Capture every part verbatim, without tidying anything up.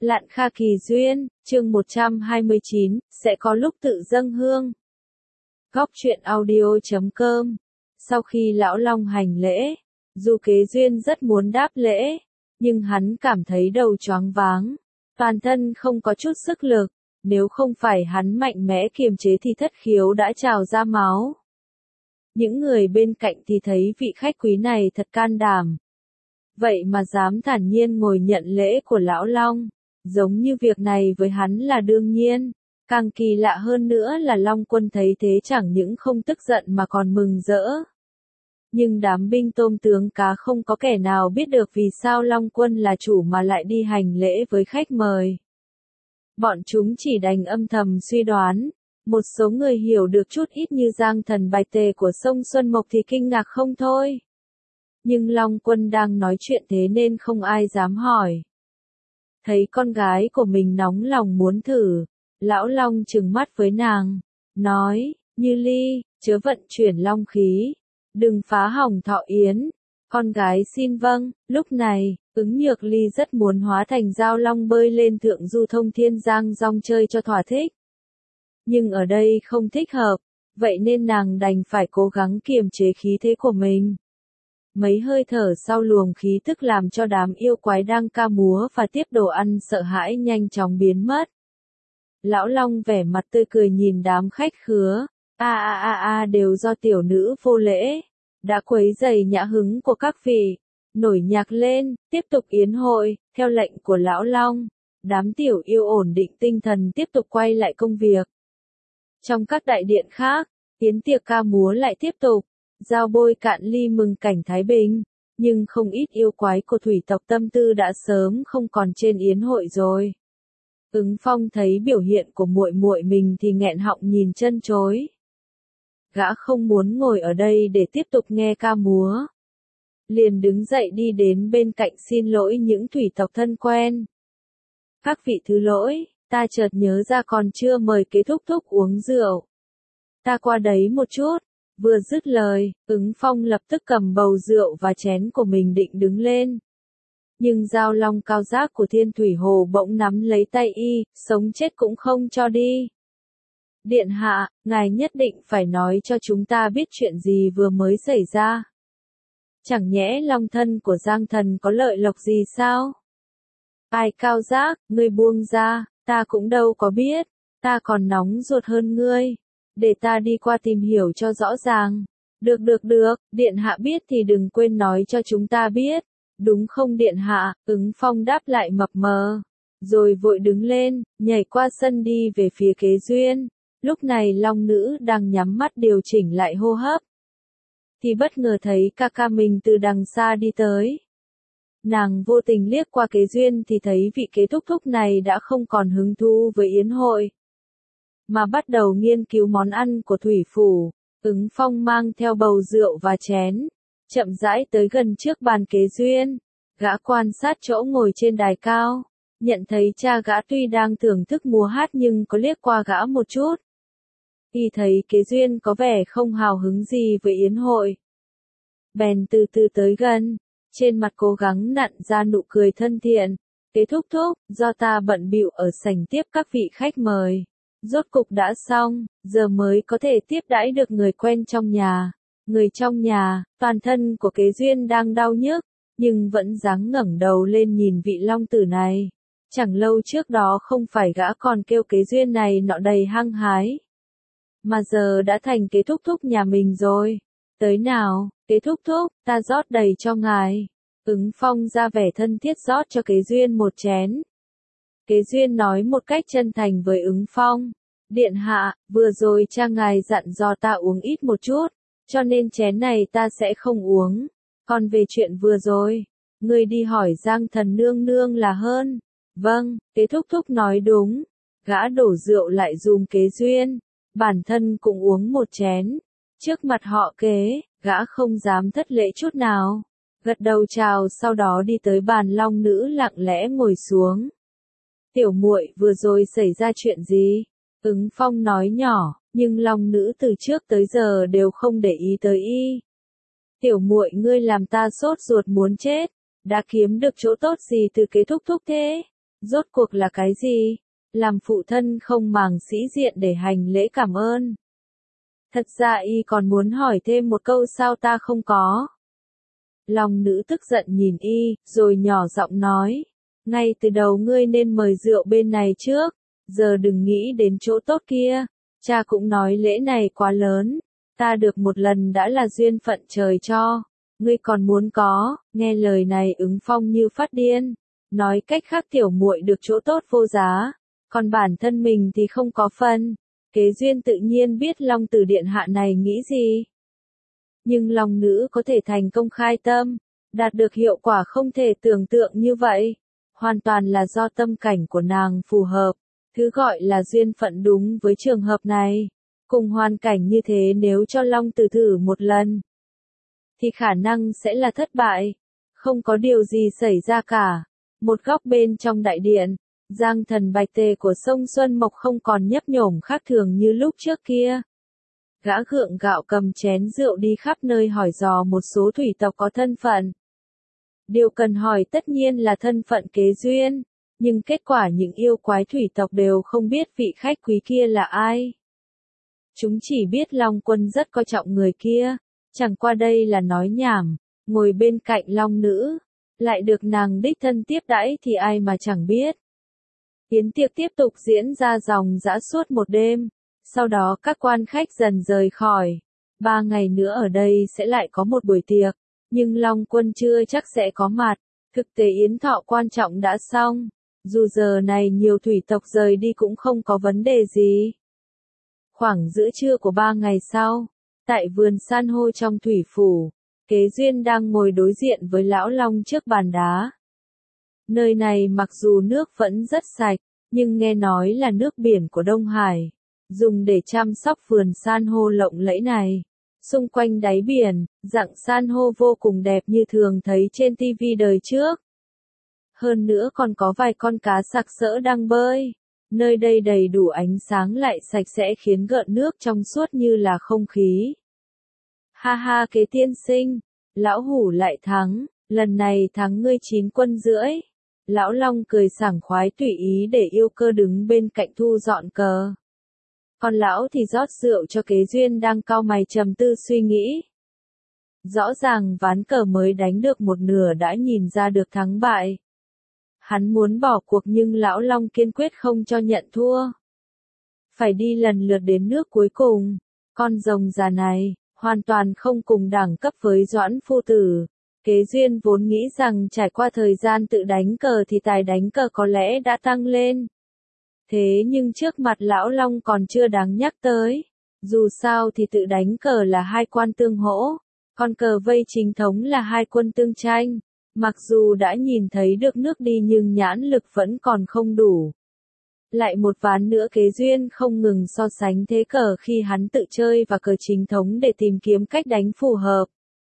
Lạn Kha Kỳ Duyên, chương một trăm hai mươi chín, sẽ có lúc tự dâng hương. Góc truyện audio chấm com. Sau khi lão Long hành lễ, dù Kế Duyên rất muốn đáp lễ, nhưng hắn cảm thấy đầu choáng váng, toàn thân không có chút sức lực, nếu không phải hắn mạnh mẽ kiềm chế thì thất khiếu đã trào ra máu. Những người bên cạnh thì thấy vị khách quý này thật can đảm. Vậy mà dám thản nhiên ngồi nhận lễ của lão Long, giống như việc này với hắn là đương nhiên. Càng kỳ lạ hơn nữa là Long Quân thấy thế chẳng những không tức giận mà còn mừng rỡ. Nhưng đám binh tôm tướng cá không có kẻ nào biết được vì sao Long Quân là chủ mà lại đi hành lễ với khách mời. Bọn chúng chỉ đành âm thầm suy đoán. Một số người hiểu được chút ít như Giang Thần Bạch Tề của sông Xuân Mộc thì kinh ngạc không thôi. Nhưng Long Quân đang nói chuyện thế nên không ai dám hỏi. Thấy con gái của mình nóng lòng muốn thử, lão Long trừng mắt với nàng, nói, Như Ly, chớ vận chuyển long khí, đừng phá hỏng thọ yến, con gái xin vâng. Lúc này, Ứng Nhược Ly rất muốn hóa thành dao long bơi lên thượng du thông thiên giang rong chơi cho thỏa thích. Nhưng ở đây không thích hợp, vậy nên nàng đành phải cố gắng kiềm chế khí thế của mình. Mấy hơi thở sau luồng khí tức làm cho đám yêu quái đang ca múa và tiếp đồ ăn sợ hãi nhanh chóng biến mất. Lão Long vẻ mặt tươi cười nhìn đám khách khứa, a a a a đều do tiểu nữ vô lễ, đã quấy rầy nhã hứng của các vị, nổi nhạc lên, tiếp tục yến hội, theo lệnh của lão Long, đám tiểu yêu ổn định tinh thần tiếp tục quay lại công việc. Trong các đại điện khác, yến tiệc ca múa lại tiếp tục. Giao bôi cạn ly mừng cảnh thái bình, nhưng không ít yêu quái của thủy tộc tâm tư đã sớm không còn trên yến hội rồi. Ứng Phong thấy biểu hiện của muội muội mình thì nghẹn họng nhìn chân chối. Gã không muốn ngồi ở đây để tiếp tục nghe ca múa. Liền đứng dậy đi đến bên cạnh xin lỗi những thủy tộc thân quen. Các vị thứ lỗi, ta chợt nhớ ra còn chưa mời Kế thúc thúc uống rượu. Ta qua đấy một chút. Vừa dứt lời, Ứng Phong lập tức cầm bầu rượu và chén của mình định đứng lên. Nhưng dao long cao giác của Thiên Thủy Hồ bỗng nắm lấy tay y, sống chết cũng không cho đi. Điện hạ, ngài nhất định phải nói cho chúng ta biết chuyện gì vừa mới xảy ra. Chẳng nhẽ long thân của Giang Thần có lợi lộc gì sao? Ai cao giác, ngươi buông ra, ta cũng đâu có biết, ta còn nóng ruột hơn ngươi. Để ta đi qua tìm hiểu cho rõ ràng. Được được được, điện hạ biết thì đừng quên nói cho chúng ta biết. Đúng không điện hạ? Ứng Phong đáp lại mập mờ. Rồi vội đứng lên, nhảy qua sân đi về phía Kế Duyên. Lúc này long nữ đang nhắm mắt điều chỉnh lại hô hấp. Thì bất ngờ thấy ca ca mình từ đằng xa đi tới. Nàng vô tình liếc qua Kế Duyên thì thấy vị Kế thúc thúc này đã không còn hứng thú với yến hội. Mà bắt đầu nghiên cứu món ăn của thủy phủ. Ứng Phong mang theo bầu rượu và chén, chậm rãi tới gần trước bàn Kế Duyên. Gã quan sát chỗ ngồi trên đài cao, nhận thấy cha gã tuy đang thưởng thức múa hát nhưng có liếc qua gã một chút. Y thấy Kế Duyên có vẻ không hào hứng gì với yến hội. Bèn từ từ tới gần, trên mặt cố gắng nặn ra nụ cười thân thiện. Kế thúc thúc, do ta bận bịu ở sảnh tiếp các vị khách mời. Rốt cục đã xong, giờ mới có thể tiếp đãi được người quen trong nhà. Người trong nhà, toàn thân của Kế Duyên đang đau nhức, nhưng vẫn dáng ngẩng đầu lên nhìn vị long tử này. Chẳng lâu trước đó không phải gã còn kêu Kế Duyên này nọ đầy hăng hái. Mà giờ đã thành Kế thúc thúc nhà mình rồi. Tới nào, Kế thúc thúc, ta rót đầy cho ngài. Ứng Phong ra vẻ thân thiết rót cho Kế Duyên một chén. Kế Duyên nói một cách chân thành với Ứng Phong. Điện hạ, vừa rồi cha ngài dặn dò ta uống ít một chút, cho nên chén này ta sẽ không uống. Còn về chuyện vừa rồi, ngươi đi hỏi Giang Thần nương nương là hơn. Vâng, Kế thúc thúc nói đúng. Gã đổ rượu lại dùm Kế Duyên, bản thân cũng uống một chén. Trước mặt họ Kế, gã không dám thất lễ chút nào. Gật đầu chào sau đó đi tới bàn long nữ lặng lẽ ngồi xuống. Tiểu muội vừa rồi xảy ra chuyện gì? Ứng Phong nói nhỏ, nhưng long nữ từ trước tới giờ đều không để ý tới y. Tiểu muội ngươi làm ta sốt ruột muốn chết, đã kiếm được chỗ tốt gì từ Kế thúc thúc thế? Rốt cuộc là cái gì? Làm phụ thân không màng sĩ diện để hành lễ cảm ơn. Thật ra y còn muốn hỏi thêm một câu sao ta không có. Long nữ tức giận nhìn y, rồi nhỏ giọng nói. Ngay từ đầu ngươi nên mời rượu bên này trước, giờ đừng nghĩ đến chỗ tốt kia. Cha cũng nói lễ này quá lớn, ta được một lần đã là duyên phận trời cho. Ngươi còn muốn có, nghe lời này ứng phong như phát điên. Nói cách khác tiểu muội được chỗ tốt vô giá, còn bản thân mình thì không có phần. Kế duyên tự nhiên biết Long Tử điện hạ này nghĩ gì. Nhưng Long nữ có thể thành công khai tâm, đạt được hiệu quả không thể tưởng tượng như vậy. Hoàn toàn là do tâm cảnh của nàng phù hợp. Thứ gọi là duyên phận đúng với trường hợp này. Cùng hoàn cảnh như thế nếu cho Long Tử thử một lần, thì khả năng sẽ là thất bại. Không có điều gì xảy ra cả. Một góc bên trong đại điện, Giang Thần Bạch Tề của sông Xuân Mộc không còn nhấp nhổm khác thường như lúc trước kia. Gã gượng gạo cầm chén rượu đi khắp nơi hỏi dò một số thủy tộc có thân phận. Điều cần hỏi tất nhiên là thân phận kế duyên, nhưng kết quả những yêu quái thủy tộc đều không biết vị khách quý kia là ai. Chúng chỉ biết Long Quân rất coi trọng người kia, chẳng qua đây là nói nhảm, ngồi bên cạnh Long nữ, lại được nàng đích thân tiếp đãi thì ai mà chẳng biết. Yến tiệc tiếp tục diễn ra ròng rã suốt một đêm, sau đó các quan khách dần rời khỏi. Ba ngày nữa ở đây sẽ lại có một buổi tiệc, nhưng Long Quân chưa chắc sẽ có mặt. Thực tế yến thọ quan trọng đã xong, dù giờ này nhiều thủy tộc rời đi cũng không có vấn đề gì. Khoảng giữa trưa của ba ngày sau, tại vườn san hô trong thủy phủ, Kế Duyên đang ngồi đối diện với Lão Long trước bàn đá. Nơi này mặc dù nước vẫn rất sạch, nhưng nghe nói là nước biển của Đông Hải, dùng để chăm sóc vườn san hô lộng lẫy này. Xung quanh đáy biển, dạng san hô vô cùng đẹp như thường thấy trên tivi đời trước. Hơn nữa còn có vài con cá sặc sỡ đang bơi. Nơi đây đầy đủ ánh sáng lại sạch sẽ khiến gợn nước trong suốt như là không khí. Ha ha Kế tiên sinh, lão hủ lại thắng, lần này thắng ngươi chín quân rưỡi. Lão Long cười sảng khoái tùy ý để yêu cơ đứng bên cạnh thu dọn cờ. Còn lão thì rót rượu cho Kế Duyên đang cau mày trầm tư suy nghĩ. Rõ ràng ván cờ mới đánh được một nửa đã nhìn ra được thắng bại. Hắn muốn bỏ cuộc nhưng Lão Long kiên quyết không cho nhận thua. Phải đi lần lượt đến nước cuối cùng. Con rồng già này, hoàn toàn không cùng đẳng cấp với Doãn phu tử. Kế Duyên vốn nghĩ rằng trải qua thời gian tự đánh cờ thì tài đánh cờ có lẽ đã tăng lên. Thế nhưng trước mặt Lão Long còn chưa đáng nhắc tới. Dù sao thì tự đánh cờ là hai quan tương hỗ, còn cờ vây chính thống là hai quân tương tranh. Mặc dù đã nhìn thấy được nước đi nhưng nhãn lực vẫn còn không đủ. Lại một ván nữa Kế Duyên không ngừng so sánh thế cờ khi hắn tự chơi và cờ chính thống để tìm kiếm cách đánh phù hợp.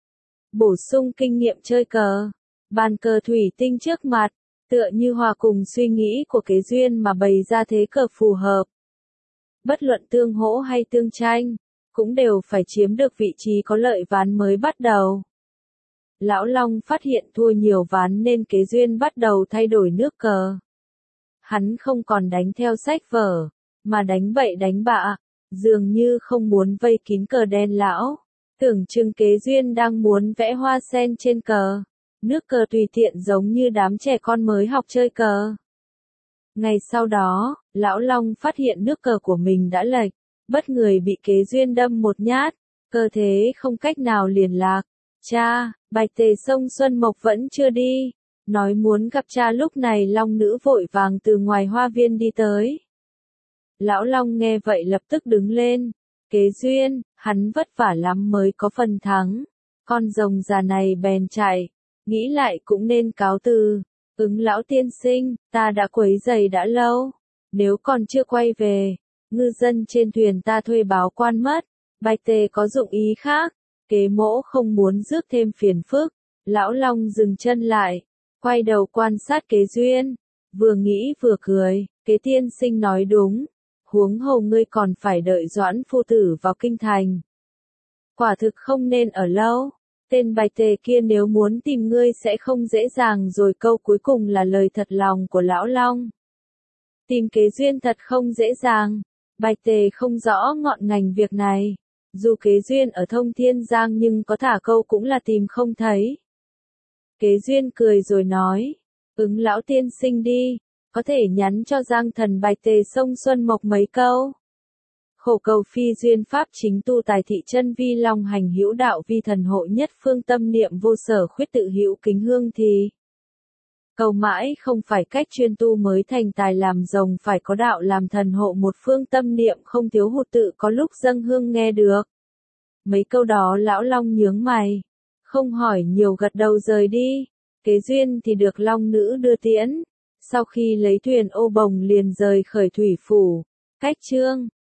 Bổ sung kinh nghiệm chơi cờ. Bàn cờ thủy tinh trước mặt, tựa như hòa cùng suy nghĩ của Kế Duyên mà bày ra thế cờ phù hợp. Bất luận tương hỗ hay tương tranh, cũng đều phải chiếm được vị trí có lợi ván mới bắt đầu. Lão Long phát hiện thua nhiều ván nên Kế Duyên bắt đầu thay đổi nước cờ. Hắn không còn đánh theo sách vở, mà đánh bậy đánh bạ, dường như không muốn vây kín cờ đen lão. Tưởng chừng Kế Duyên đang muốn vẽ hoa sen trên cờ. Nước cờ tùy tiện giống như đám trẻ con mới học chơi cờ. Ngày sau đó, Lão Long phát hiện nước cờ của mình đã lệch, bất người bị Kế Duyên đâm một nhát, cơ thế không cách nào liền lạc. Cha, Bạch Tề sông Xuân Mộc vẫn chưa đi. Nói muốn gặp cha lúc này Long nữ vội vàng từ ngoài hoa viên đi tới. Lão Long nghe vậy lập tức đứng lên. Kế Duyên, hắn vất vả lắm mới có phần thắng. Con rồng già này bèn chạy. Nghĩ lại cũng nên cáo từ. Ứng lão tiên sinh, ta đã quấy rầy đã lâu. Nếu còn chưa quay về, ngư dân trên thuyền ta thuê báo quan mất. Bạch Tề có dụng ý khác. Kế mỗ không muốn rước thêm phiền phức. Lão Long dừng chân lại, quay đầu quan sát Kế Duyên, vừa nghĩ vừa cười. Kế tiên sinh nói đúng, huống hồ ngươi còn phải đợi Doãn phu tử vào kinh thành. Quả thực không nên ở lâu, Tên bài tề kia nếu muốn tìm ngươi sẽ không dễ dàng, rồi câu cuối cùng là lời thật lòng của lão Long. Tìm kế duyên thật không dễ dàng. Bạch tề không rõ ngọn ngành việc này. Dù kế duyên ở Thông Thiên Giang nhưng có thả câu cũng là tìm không thấy. Kế duyên cười rồi nói, ứng lão tiên sinh đi, có thể nhắn cho Giang thần Bạch tề sông Xuân Mộc mấy câu. Khổ cầu phi duyên pháp chính tu tài thị chân vi long hành hữu đạo vi thần hộ nhất phương tâm niệm vô sở khuyết tự hữu kính hương thì. Cầu mãi không phải cách chuyên tu mới thành tài làm rồng, phải có đạo làm thần hộ một phương tâm niệm không thiếu hụt tự có lúc dâng hương nghe được. Mấy câu đó lão Long nhướng mày, không hỏi nhiều gật đầu rời đi. Kế duyên thì được Long nữ đưa tiễn. Sau khi lấy thuyền ô bồng liền rời khởi thủy phủ. Cách chương